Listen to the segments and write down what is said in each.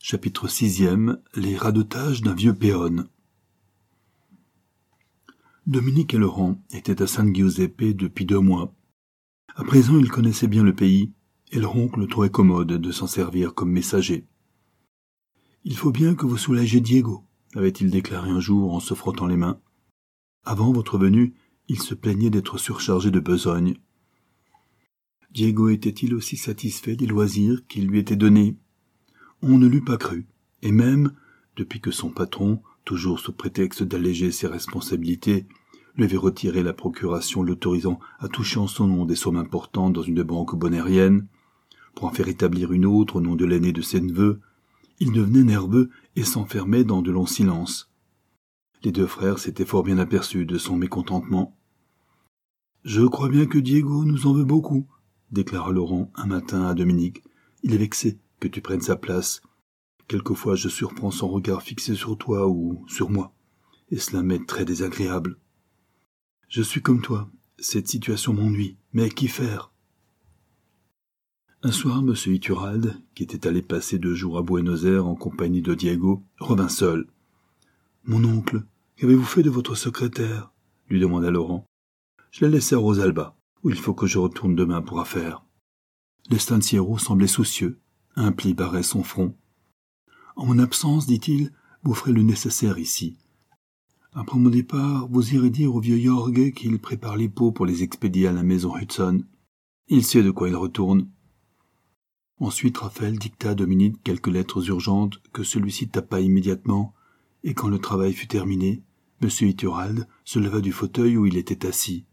Chapitre 6e. Les radotages d'un vieux péone. Dominique et Laurent étaient à San Giuseppe depuis 2 mois. À présent, ils connaissaient bien le pays, et leur oncle trouvait commode de s'en servir comme messager. « Il faut bien que vous soulagiez Diego », avait-il déclaré un jour en se frottant les mains. Avant votre venue, il se plaignait d'être surchargé de besogne. Diego était-il aussi satisfait des loisirs qui lui étaient donnés ? On ne l'eût pas cru, et même, depuis que son patron, toujours sous prétexte d'alléger ses responsabilités, lui avait retiré la procuration l'autorisant à toucher en son nom des sommes importantes dans une banque bonérienne, pour en faire établir une autre au nom de l'aîné de ses neveux, il devenait nerveux et s'enfermait dans de longs silences. Les 2 frères s'étaient fort bien aperçus de son mécontentement. « Je crois bien que Diego nous en veut beaucoup, » déclara Laurent un matin à Dominique. « Il est vexé que tu prennes sa place. Quelquefois je surprends son regard fixé sur toi ou sur moi, et cela m'est très désagréable. Je suis comme toi, cette situation m'ennuie, mais qu'y faire ?» Un soir, M. Iturralde, qui était allé passer 2 jours à Buenos Aires en compagnie de Diego, revint seul. « Mon oncle, qu'avez-vous fait de votre secrétaire ?» lui demanda Laurent. « Je l'ai laissé à Rosalba, où il faut que je retourne demain pour affaires. » L'estanciero semblait soucieux. Un pli barrait son front. « En mon absence, dit-il, vous ferez le nécessaire ici. Après mon départ, vous irez dire au vieux Jorge qu'il prépare les pots pour les expédier à la maison Hudson. Il sait de quoi il retourne. » Ensuite, Raphaël dicta à Dominique quelques lettres urgentes que celui-ci tapa immédiatement, et quand le travail fut terminé, M. Iturralde se leva du fauteuil où il était assis.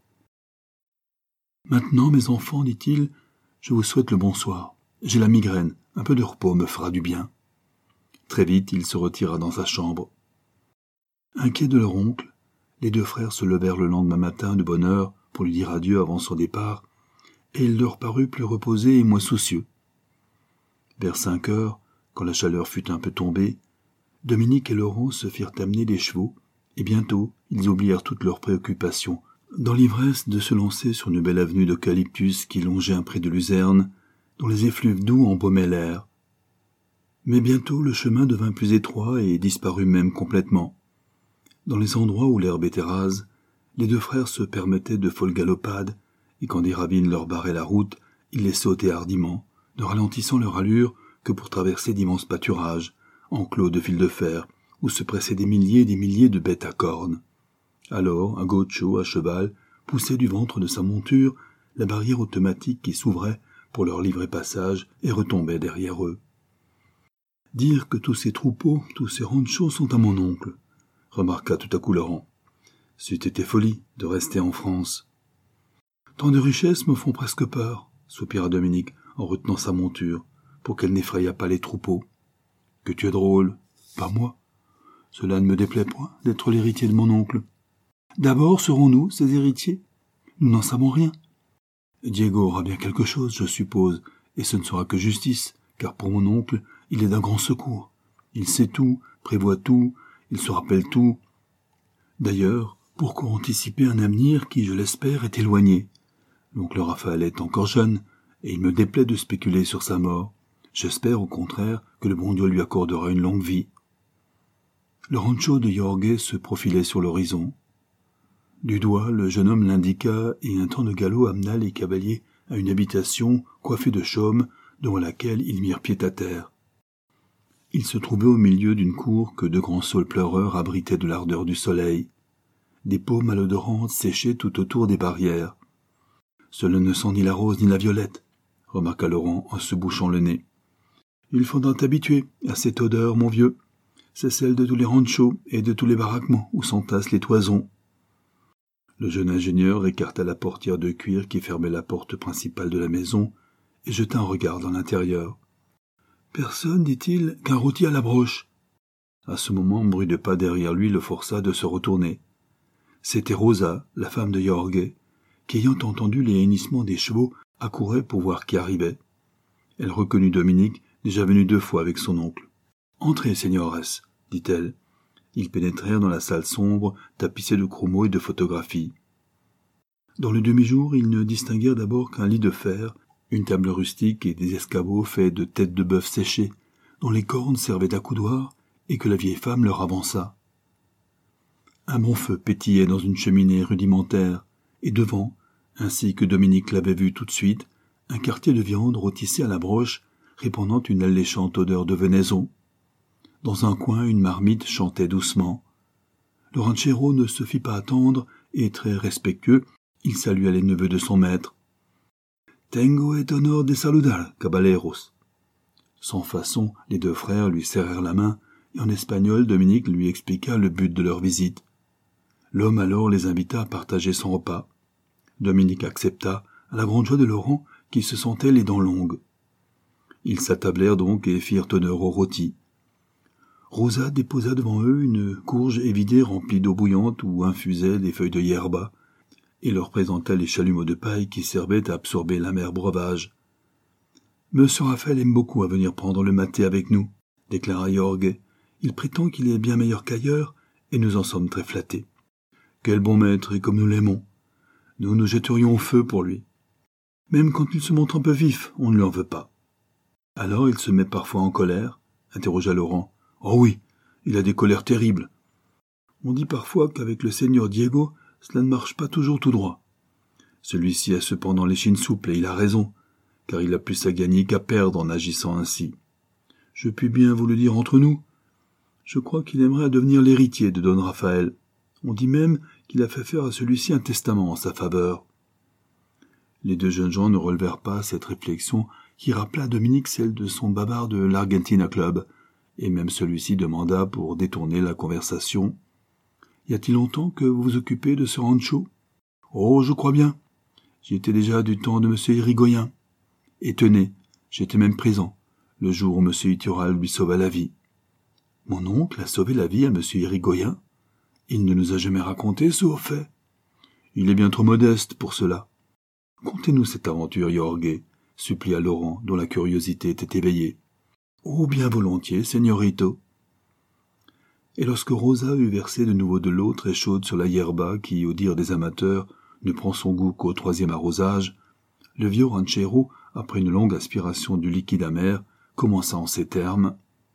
« Maintenant, mes enfants, dit-il, je vous souhaite le bonsoir. J'ai la migraine, un peu de repos me fera du bien. » Très vite, il se retira dans sa chambre. Inquiets de leur oncle, les 2 frères se levèrent le lendemain matin de bonne heure pour lui dire adieu avant son départ, et il leur parut plus reposé et moins soucieux. Vers 5 heures, quand la chaleur fut un peu tombée, Dominique et Laurent se firent amener des chevaux, et bientôt ils oublièrent toutes leurs préoccupations, dans l'ivresse de se lancer sur une belle avenue d'eucalyptus qui longeait un pré de luzerne, dont les effluves doux embaumaient l'air. Mais bientôt le chemin devint plus étroit et disparut même complètement. Dans les endroits où l'herbe était rase, les 2 frères se permettaient de folles galopades, et quand des ravines leur barraient la route, ils les sautaient hardiment, ne ralentissant leur allure que pour traverser d'immenses pâturages, enclos de fils de fer, où se pressaient des milliers et des milliers de bêtes à cornes. Alors un gaucho à cheval poussait du ventre de sa monture la barrière automatique qui s'ouvrait pour leur livrer passage et retombait derrière eux. « Dire que tous ces troupeaux, tous ces ranchos sont à mon oncle, » remarqua tout à coup Laurent. « C'eût été folie de rester en France. »« Tant de richesses me font presque peur, » soupira Dominique en retenant sa monture, pour qu'elle n'effrayât pas les troupeaux. « Que tu es drôle, pas moi. Cela ne me déplaît point d'être l'héritier de mon oncle. D'abord serons-nous ses héritiers? Nous n'en savons rien. Diego aura bien quelque chose, je suppose, et ce ne sera que justice, car pour mon oncle, il est d'un grand secours. Il sait tout, prévoit tout, il se rappelle tout. D'ailleurs, pourquoi anticiper un avenir qui, je l'espère, est éloigné? L'oncle Raphaël est encore jeune, et il me déplaît de spéculer sur sa mort. J'espère, au contraire, que le bon Dieu lui accordera une longue vie. » Le rancho de Jorge se profilait sur l'horizon. Du doigt, le jeune homme l'indiqua, et un temps de galop amena les cavaliers à une habitation coiffée de chaumes, devant laquelle ils mirent pied à terre. Il se trouvait au milieu d'une cour que 2 grands saules pleureurs abritaient de l'ardeur du soleil. Des peaux malodorantes séchaient tout autour des barrières. « Cela ne sent ni la rose ni la violette, » remarqua Laurent en se bouchant le nez. « Il faudra t'habituer à cette odeur, mon vieux. C'est celle de tous les ranchos et de tous les baraquements où s'entassent les toisons. » Le jeune ingénieur écarta la portière de cuir qui fermait la porte principale de la maison et jeta un regard dans l'intérieur. « Personne, dit-il, qu'un rôti à la broche. » À ce moment, un bruit de pas derrière lui le força de se retourner. C'était Rosa, la femme de Jorge, qui, ayant entendu les hennissements des chevaux, accourait pour voir qui arrivait. Elle reconnut Dominique, déjà venu 2 fois avec son oncle. « Entrez, señores, » dit-elle. Ils pénétrèrent dans la salle sombre, tapissée de chromos et de photographies. Dans le demi-jour, ils ne distinguèrent d'abord qu'un lit de fer, une table rustique et des escabeaux faits de têtes de bœuf séchées, dont les cornes servaient d'accoudoir et que la vieille femme leur avança. Un bon feu pétillait dans une cheminée rudimentaire, et devant, ainsi que Dominique l'avait vu tout de suite, un quartier de viande rôtissait à la broche, répandant une alléchante odeur de venaison. Dans un coin, une marmite chantait doucement. Le ranchero ne se fit pas attendre, et très respectueux, il salua les neveux de son maître. « Tengo et honor de saludar, caballeros. » Sans façon, les deux frères lui serrèrent la main, et en espagnol, Dominique lui expliqua le but de leur visite. L'homme alors les invita à partager son repas. Dominique accepta, à la grande joie de Laurent, qui se sentait les dents longues. Ils s'attablèrent donc et firent honneur au rôti. Rosa déposa devant eux une courge évidée remplie d'eau bouillante où infusaient des feuilles de yerba, et leur présenta les chalumeaux de paille qui servaient à absorber l'amer breuvage. « Monsieur Raphaël aime beaucoup à venir prendre le maté avec nous, » déclara Jorge. « Il prétend qu'il est bien meilleur qu'ailleurs, et nous en sommes très flattés. Quel bon maître, et comme nous l'aimons. Nous nous jetterions au feu pour lui. Même quand il se montre un peu vif, on ne lui en veut pas. »« Alors il se met parfois en colère ?» interrogea Laurent. « Oh oui, il a des colères terribles. On dit parfois qu'avec le seigneur Diego, cela ne marche pas toujours tout droit. Celui-ci a cependant l'échine souple et il a raison, car il a plus à gagner qu'à perdre en agissant ainsi. Je puis bien vous le dire entre nous. Je crois qu'il aimerait devenir l'héritier de Don Raphaël. On dit même qu'il a fait faire à celui-ci un testament en sa faveur. » Les deux jeunes gens ne relevèrent pas cette réflexion qui rappela à Dominique celle de son bavard de l'Argentina Club, et même celui-ci demanda pour détourner la conversation. « Y a-t-il longtemps que vous vous occupez de ce rancho ?»« Oh, je crois bien. J'y étais déjà du temps de M. Irigoyen. Et tenez, j'étais même présent, le jour où M. Itural lui sauva la vie. »« Mon oncle a sauvé la vie à M. Irigoyen ? Il ne nous a jamais raconté ce haut fait. Il est bien trop modeste pour cela. Contez-nous cette aventure, Jorge, » supplia Laurent, dont la curiosité était éveillée. « Oh, bien volontiers, señorito. » Et lorsque Rosa eut versé de nouveau de l'eau très chaude sur la yerba qui, au dire des amateurs, ne prend son goût qu'au troisième arrosage, le vieux ranchero, après une longue aspiration du liquide amer, commença en ces termes.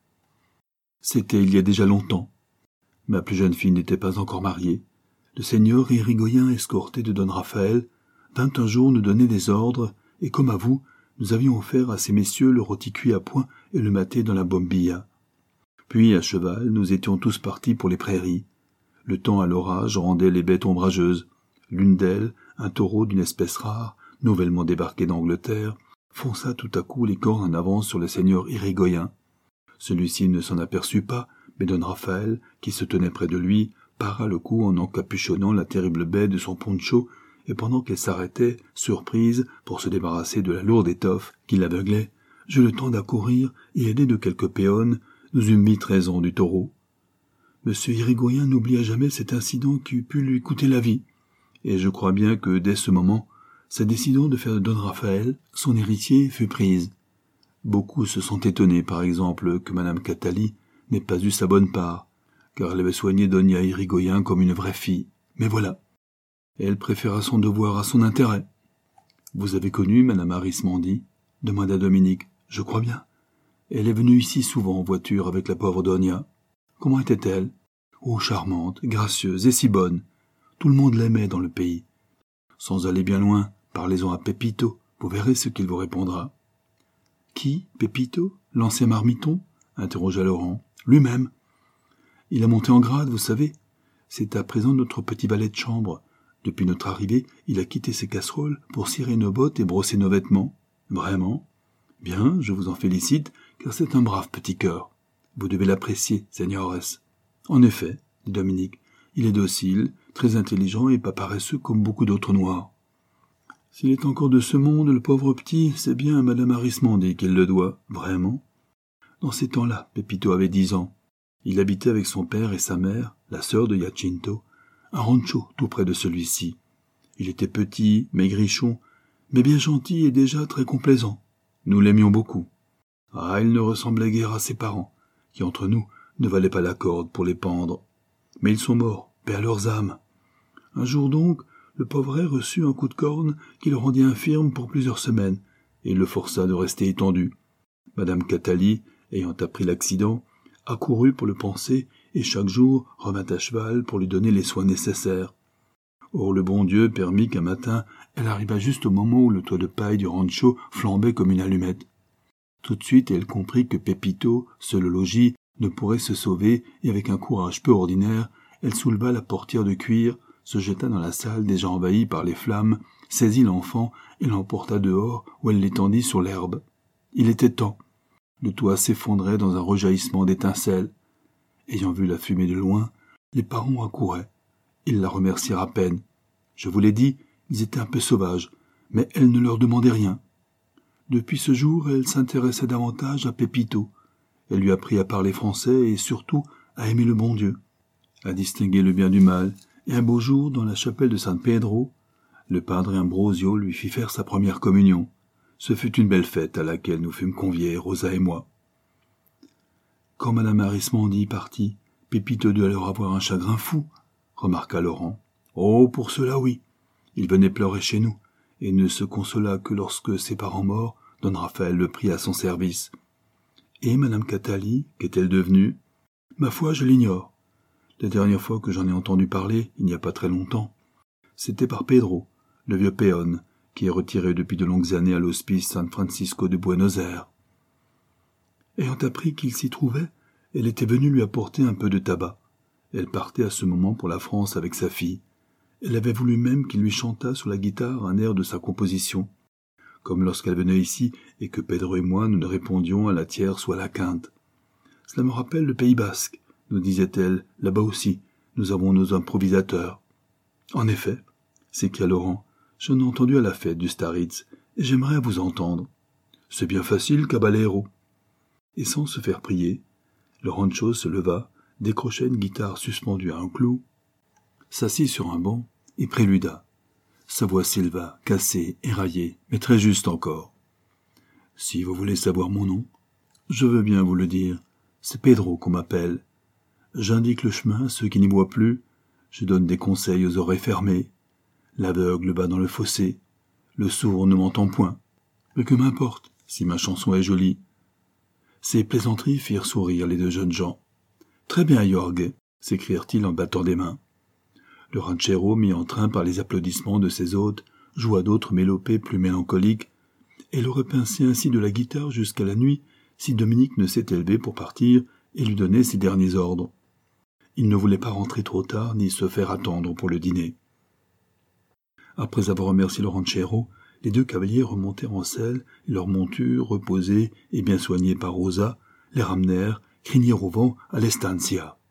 « C'était il y a déjà longtemps. Ma plus jeune fille n'était pas encore mariée. Le seigneur Irigoyen, escorté de Don Raphaël, vint un jour nous donner des ordres, et comme à vous, nous avions offert à ces messieurs le rôti cuit à point et le maté dans la bombilla. Puis, à cheval, nous étions tous partis pour les prairies. Le temps à l'orage rendait les bêtes ombrageuses. L'une d'elles, un taureau d'une espèce rare, nouvellement débarqué d'Angleterre, fonça tout à coup les cornes en avance sur le seigneur Irigoyen. Celui-ci ne s'en aperçut pas, mais Don Raphaël, qui se tenait près de lui, para le coup en encapuchonnant la terrible bête de son poncho, et pendant qu'elle s'arrêtait, surprise, pour se débarrasser de la lourde étoffe qui l'aveuglait, j'eus le temps d'accourir et aidé de quelques péones, nous eûmes vite raison du taureau. Monsieur Irigoyen n'oublia jamais cet incident qui eût pu lui coûter la vie, et je crois bien que dès ce moment, sa décision de faire de Don Raphaël son héritier fut prise. Beaucoup se sont étonnés, par exemple, que Madame Catali n'ait pas eu sa bonne part, car elle avait soigné Doña Irigoyen comme une vraie fille. Mais voilà. Elle préféra son devoir à son intérêt. « Vous avez connu Madame Arismendi ?» demanda Dominique. « Je crois bien. Elle est venue ici souvent en voiture avec la pauvre Donia. Comment était-elle ? Oh, charmante, gracieuse et si bonne. Tout le monde l'aimait dans le pays. Sans aller bien loin, parlez-en à Pepito, vous verrez ce qu'il vous répondra. »« Qui, Pepito ? L'ancien marmiton ?» interrogea Laurent. « Lui-même. Il a monté en grade, vous savez. C'est à présent notre petit valet de chambre. Depuis notre arrivée, il a quitté ses casseroles pour cirer nos bottes et brosser nos vêtements. Vraiment ? Bien, je vous en félicite, car c'est un brave petit cœur. Vous devez l'apprécier, señores. » « En effet, dit Dominique, il est docile, très intelligent et pas paresseux comme beaucoup d'autres noirs. S'il est encore de ce monde, le pauvre petit, c'est bien à Madame Arismendi qu'il le doit, vraiment. Dans ces temps-là, Pepito avait 10 ans. Il habitait avec son père et sa mère, la sœur de Jacinto, un rancho tout près de celui-ci. Il était petit, maigrichon, mais bien gentil et déjà très complaisant. Nous l'aimions beaucoup. Ah, il ne ressemblait guère à ses parents, qui entre nous ne valaient pas la corde pour les pendre. Mais ils sont morts, paix à leurs âmes. Un jour donc, le pauvret reçut un coup de corne qui le rendit infirme pour plusieurs semaines, et il le força de rester étendu. Madame Catali ayant appris l'accident, accourut pour le panser et chaque jour revint à cheval pour lui donner les soins nécessaires. Or le bon Dieu permit qu'un matin, elle arriva juste au moment où le toit de paille du rancho flambait comme une allumette. Tout de suite, elle comprit que Pepito, seul au logis, ne pourrait se sauver, et avec un courage peu ordinaire, elle souleva la portière de cuir, se jeta dans la salle déjà envahie par les flammes, saisit l'enfant et l'emporta dehors où elle l'étendit sur l'herbe. Il était temps. Le toit s'effondrait dans un rejaillissement d'étincelles. Ayant vu la fumée de loin, les parents accouraient. Ils la remercièrent à peine. Je vous l'ai dit, ils étaient un peu sauvages, mais elle ne leur demandait rien. Depuis ce jour, elle s'intéressait davantage à Pepito. Elle lui apprit à parler français et surtout à aimer le bon Dieu, à distinguer le bien du mal, et un beau jour, dans la chapelle de San Pedro, le padre Ambrosio lui fit faire sa première communion. Ce fut une belle fête à laquelle nous fûmes conviés, Rosa et moi. Quand madame Arismendi partit, Pepito dut alors avoir un chagrin fou, remarqua Laurent. Oh, pour cela oui. Il venait pleurer chez nous, et ne se consola que lorsque ses parents morts, don Raphaël le prit à son service. Et madame Catali, qu'est-elle devenue? Ma foi, je l'ignore. La dernière fois que j'en ai entendu parler, il n'y a pas très longtemps, c'était par Pedro, le vieux péon, qui est retiré depuis de longues années à l'hospice San Francisco de Buenos Aires. Ayant appris qu'il s'y trouvait, elle était venue lui apporter un peu de tabac. Elle partait à ce moment pour la France avec sa fille. Elle avait voulu même qu'il lui chantât sur la guitare un air de sa composition, comme lorsqu'elle venait ici et que Pedro et moi nous ne répondions à la tierce ou à la quinte. Cela me rappelle le Pays basque, nous disait-elle, là-bas aussi, nous avons nos improvisateurs. En effet, s'écria Laurent, j'en ai entendu à la fête du Staritz, et j'aimerais vous entendre. C'est bien facile, caballero. Et sans se faire prier, le rancho se leva, décrocha une guitare suspendue à un clou, s'assit sur un banc et préluda. Sa voix s'éleva, cassée, éraillée, mais très juste encore. Si vous voulez savoir mon nom, je veux bien vous le dire. C'est Pedro qu'on m'appelle. J'indique le chemin à ceux qui n'y voient plus. Je donne des conseils aux oreilles fermées. L'aveugle bat dans le fossé. Le sourd ne m'entend point. Mais que m'importe, si ma chanson est jolie. Ces plaisanteries firent sourire les deux jeunes gens. Très bien, Jorge, s'écrièrent-ils en battant des mains. Le ranchero, mis en train par les applaudissements de ses hôtes, joua d'autres mélopées plus mélancoliques, et le repincé ainsi de la guitare jusqu'à la nuit, si Dominique ne s'était levé pour partir et lui donner ses derniers ordres. Il ne voulait pas rentrer trop tard ni se faire attendre pour le dîner. Après avoir remercié le ranchero, les deux cavaliers remontèrent en selle et leurs montures, reposées et bien soignées par Rosa, les ramenèrent, crinière au vent, à l'estancia.